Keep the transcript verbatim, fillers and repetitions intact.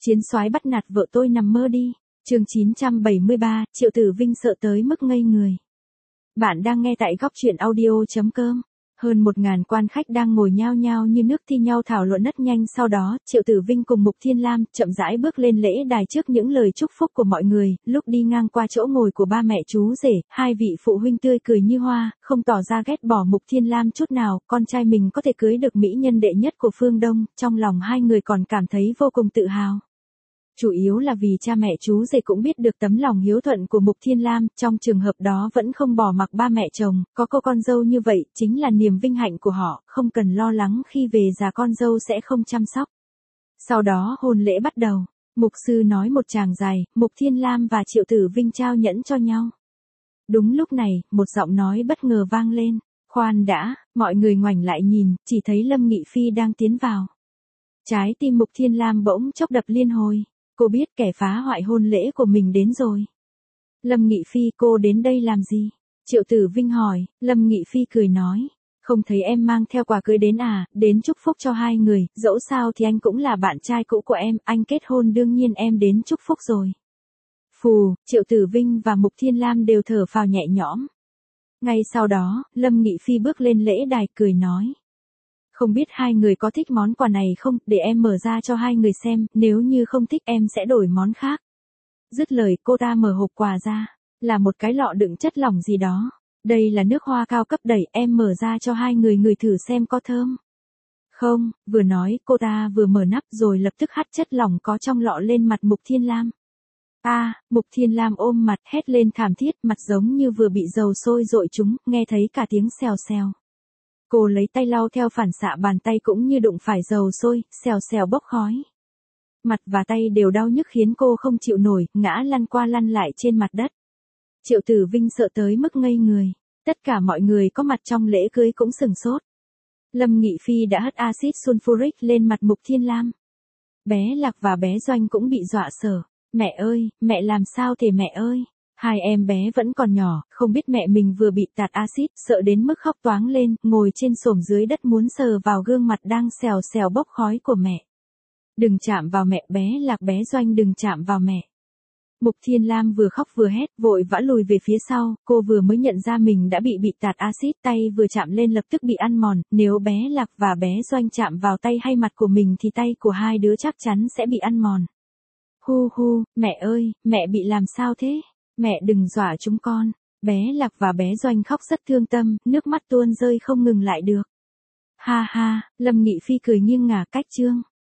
Chiến soái bắt nạt vợ tôi nằm mơ đi. Chương chín trăm bảy mươi ba, Triệu Tử Vinh sợ tới mức ngây người. Bạn đang nghe tại góc truyện audio chấm com. Hơn một ngàn quan khách đang ngồi nhao nhao như nước thi nhau thảo luận rất nhanh, sau đó, Triệu Tử Vinh cùng Mục Thiên Lam chậm rãi bước lên lễ đài trước những lời chúc phúc của mọi người. Lúc đi ngang qua chỗ ngồi của ba mẹ chú rể, hai vị phụ huynh tươi cười như hoa, không tỏ ra ghét bỏ Mục Thiên Lam chút nào, con trai mình có thể cưới được mỹ nhân đệ nhất của phương Đông, trong lòng hai người còn cảm thấy vô cùng tự hào. Chủ yếu là vì cha mẹ chú rể cũng biết được tấm lòng hiếu thuận của Mục Thiên Lam, trong trường hợp đó vẫn không bỏ mặc ba mẹ chồng, có cô con dâu như vậy, chính là niềm vinh hạnh của họ, không cần lo lắng khi về già con dâu sẽ không chăm sóc. Sau đó hôn lễ bắt đầu, mục sư nói một tràng dài, Mục Thiên Lam và Triệu Tử Vinh trao nhẫn cho nhau. Đúng lúc này, một giọng nói bất ngờ vang lên, khoan đã, mọi người ngoảnh lại nhìn, chỉ thấy Lâm Nghị Phi đang tiến vào. Trái tim Mục Thiên Lam bỗng chốc đập liên hồi. Cô biết kẻ phá hoại hôn lễ của mình đến rồi. Lâm Nghị Phi, cô đến đây làm gì? Triệu Tử Vinh hỏi. Lâm Nghị Phi cười nói. Không thấy em mang theo quà cưới đến à, đến chúc phúc cho hai người, dẫu sao thì anh cũng là bạn trai cũ của em, anh kết hôn đương nhiên em đến chúc phúc rồi. Phù, Triệu Tử Vinh và Mục Thiên Lam đều thở phào nhẹ nhõm. Ngay sau đó, Lâm Nghị Phi bước lên lễ đài cười nói. Không biết hai người có thích món quà này không, để em mở ra cho hai người xem, nếu như không thích em sẽ đổi món khác. Dứt lời cô ta mở hộp quà ra, là một cái lọ đựng chất lỏng gì đó. Đây là nước hoa cao cấp đẩy, em mở ra cho hai người ngửi thử xem có thơm. Không, vừa nói cô ta vừa mở nắp rồi lập tức hắt chất lỏng có trong lọ lên mặt Mục Thiên Lam. A, à, Mục Thiên Lam ôm mặt hét lên thảm thiết, mặt giống như vừa bị dầu sôi dội trúng, nghe thấy cả tiếng xèo xèo. Cô lấy tay lau theo phản xạ, bàn tay cũng như đụng phải dầu sôi, xèo xèo bốc khói. Mặt và tay đều đau nhức khiến cô không chịu nổi, ngã lăn qua lăn lại trên mặt đất. Triệu Tử Vinh sợ tới mức ngây người. Tất cả mọi người có mặt trong lễ cưới cũng sửng sốt. Lâm Nghị Phi đã hất axit sulfuric lên mặt Mục Thiên Lam. Bé Lạc và bé Doanh cũng bị dọa sợ. Mẹ ơi, mẹ làm sao thế mẹ ơi? Hai em bé vẫn còn nhỏ, không biết mẹ mình vừa bị tạt axit, sợ đến mức khóc toáng lên, ngồi trên xổm dưới đất muốn sờ vào gương mặt đang xèo xèo bốc khói của mẹ. Đừng chạm vào mẹ, bé Lạc bé Doanh đừng chạm vào mẹ. Mục Thiên Lam vừa khóc vừa hét, vội vã lùi về phía sau, cô vừa mới nhận ra mình đã bị bị tạt axit, tay vừa chạm lên lập tức bị ăn mòn, nếu bé Lạc và bé Doanh chạm vào tay hay mặt của mình thì tay của hai đứa chắc chắn sẽ bị ăn mòn. Hu hu, mẹ ơi, mẹ bị làm sao thế? Mẹ đừng dọa chúng con. Bé Lạc và bé Doanh khóc rất thương tâm, nước mắt tuôn rơi không ngừng lại được. Ha ha, Lâm Nghị Phi cười nghiêng ngả cách chương.